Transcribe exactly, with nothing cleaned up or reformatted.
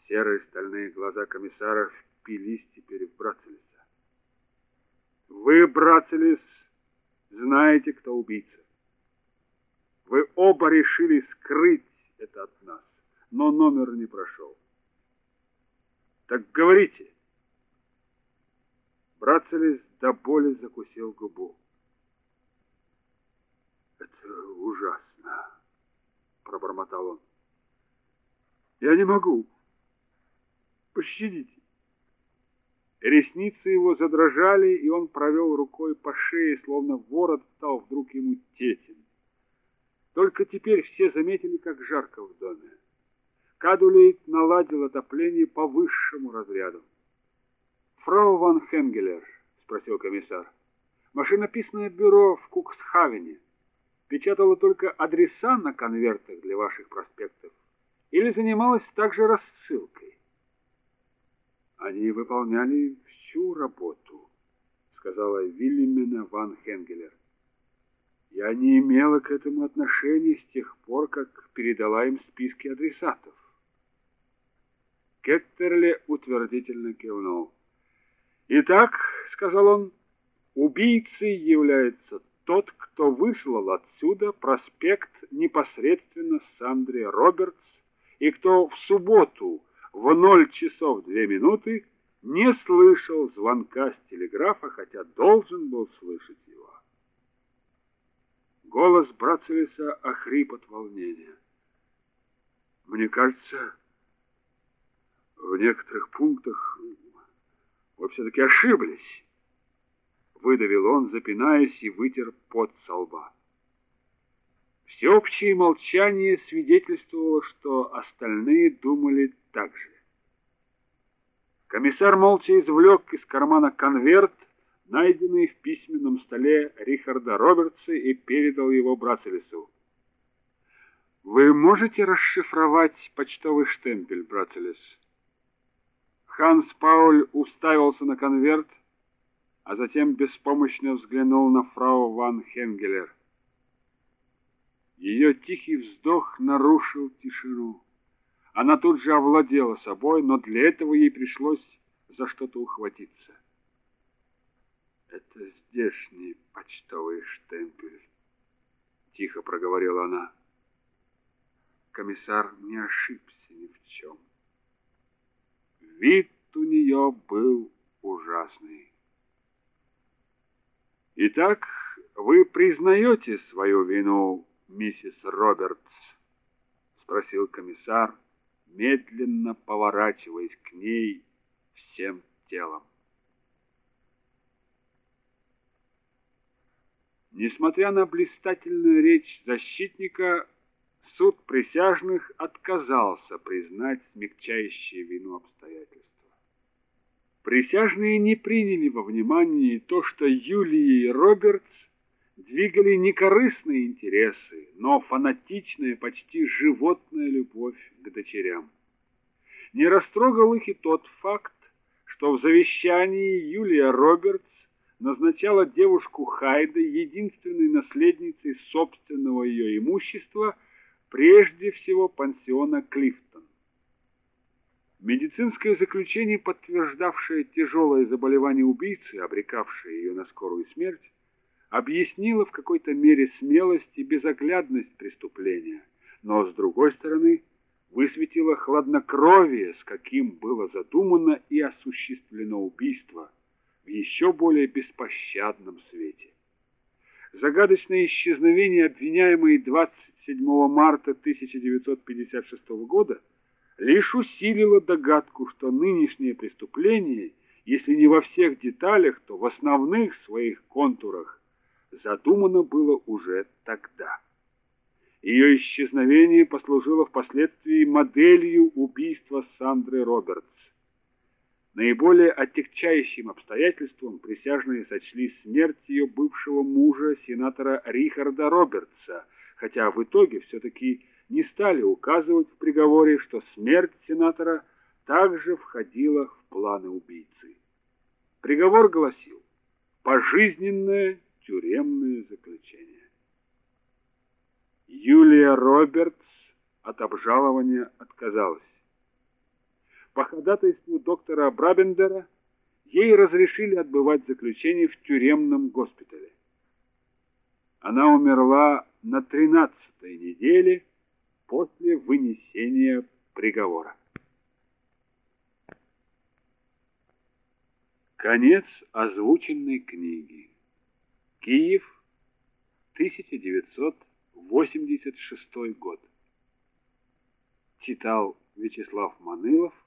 Серые стальные глаза комиссара впились теперь в Брацелеса. Вы, Брацелес, знаете, кто убийца. Вы оба решили скрыть это от нас, но номер не прошел. Так говорите. Брацелес до боли закусил губу. Это ужасно, пробормотал он. Я не могу. Пощадите. Ресницы его задрожали, и он провел рукой по шее, словно ворот стал вдруг ему тесен. Только теперь все заметили, как жарко в доме. Кадулейт наладил отопление по высшему разряду. «Фрау ван Хенгелер», — спросил комиссар, — «машинописное бюро в Куксхавене печатало только адреса на конвертах для ваших проспектов или занималось также рассылкой?» «Они выполняли всю работу», — сказала Вильямина ван Хенгелер. «Я не имела к этому отношения с тех пор, как передала им списки адресатов». Кеттерле утвердительно кивнул. «Итак, — сказал он, — убийцей является тот, кто выслал отсюда проспект непосредственно Сандре Робертс и кто в субботу в ноль часов две минуты не слышал звонка с телеграфа, хотя должен был слышать его». Голос Брацелеса охрип от волнения. «Мне кажется, в некоторых пунктах вы все-таки ошиблись», — выдавил он, запинаясь, и вытер пот со лба. Всеобщее молчание свидетельствовало, что остальные думали так же. Комиссар молча извлек из кармана конверт, найденный в письменном столе Рихарда Робертса, и передал его Брацелесу. «Вы можете расшифровать почтовый штемпель, Брацелес?» Ханс Пауль уставился на конверт, а затем беспомощно взглянул на фрау ван Хенгелер. Ее тихий вздох нарушил тишину. Она тут же овладела собой, но для этого ей пришлось за что-то ухватиться. «Это здешний почтовый штемпель», — тихо проговорила она. Комиссар не ошибся ни в чем. Вид у нее был ужасный. «Итак, вы признаете свою вину, миссис Робертс?» — спросил комиссар, медленно поворачиваясь к ней всем телом. Несмотря на блистательную речь защитника, суд присяжных отказался признать смягчающие вину обстоятельства. Присяжные не приняли во внимание то, что Юлии Робертс двигали не корыстные интересы, но фанатичная, почти животная любовь к дочерям. Не растрогал их и тот факт, что в завещании Юлия Робертс назначала девушку Хайде единственной наследницей собственного ее имущества, прежде всего пансиона Клифтон. Медицинское заключение, подтверждавшее тяжелое заболевание убийцы, обрекавшее ее на скорую смерть, объяснило в какой-то мере смелость и безоглядность преступления, но, с другой стороны, высветило хладнокровие, с каким было задумано и осуществлено убийство, в еще более беспощадном свете. Загадочное исчезновение обвиняемой двадцать седьмого марта тысяча девятьсот пятьдесят шестого года лишь усилило догадку, что нынешнее преступление, если не во всех деталях, то в основных своих контурах задумано было уже тогда. Ее исчезновение послужило впоследствии моделью убийства Сандры Робертс. Наиболее отягчающим обстоятельством присяжные сочли смерть ее бывшего мужа, сенатора Рихарда Робертса, хотя в итоге все-таки не стали указывать в приговоре, что смерть сенатора также входила в планы убийцы. Приговор гласил: пожизненное тюремное заключение. Юлия Робертс от обжалования отказалась. По ходатайству доктора Брабендера ей разрешили отбывать заключение в тюремном госпитале. Она умерла на тринадцатой неделе после вынесения приговора. Конец озвученной книги. Киев, тысяча девятьсот восемьдесят шестой год. Читал Вячеслав Манылов.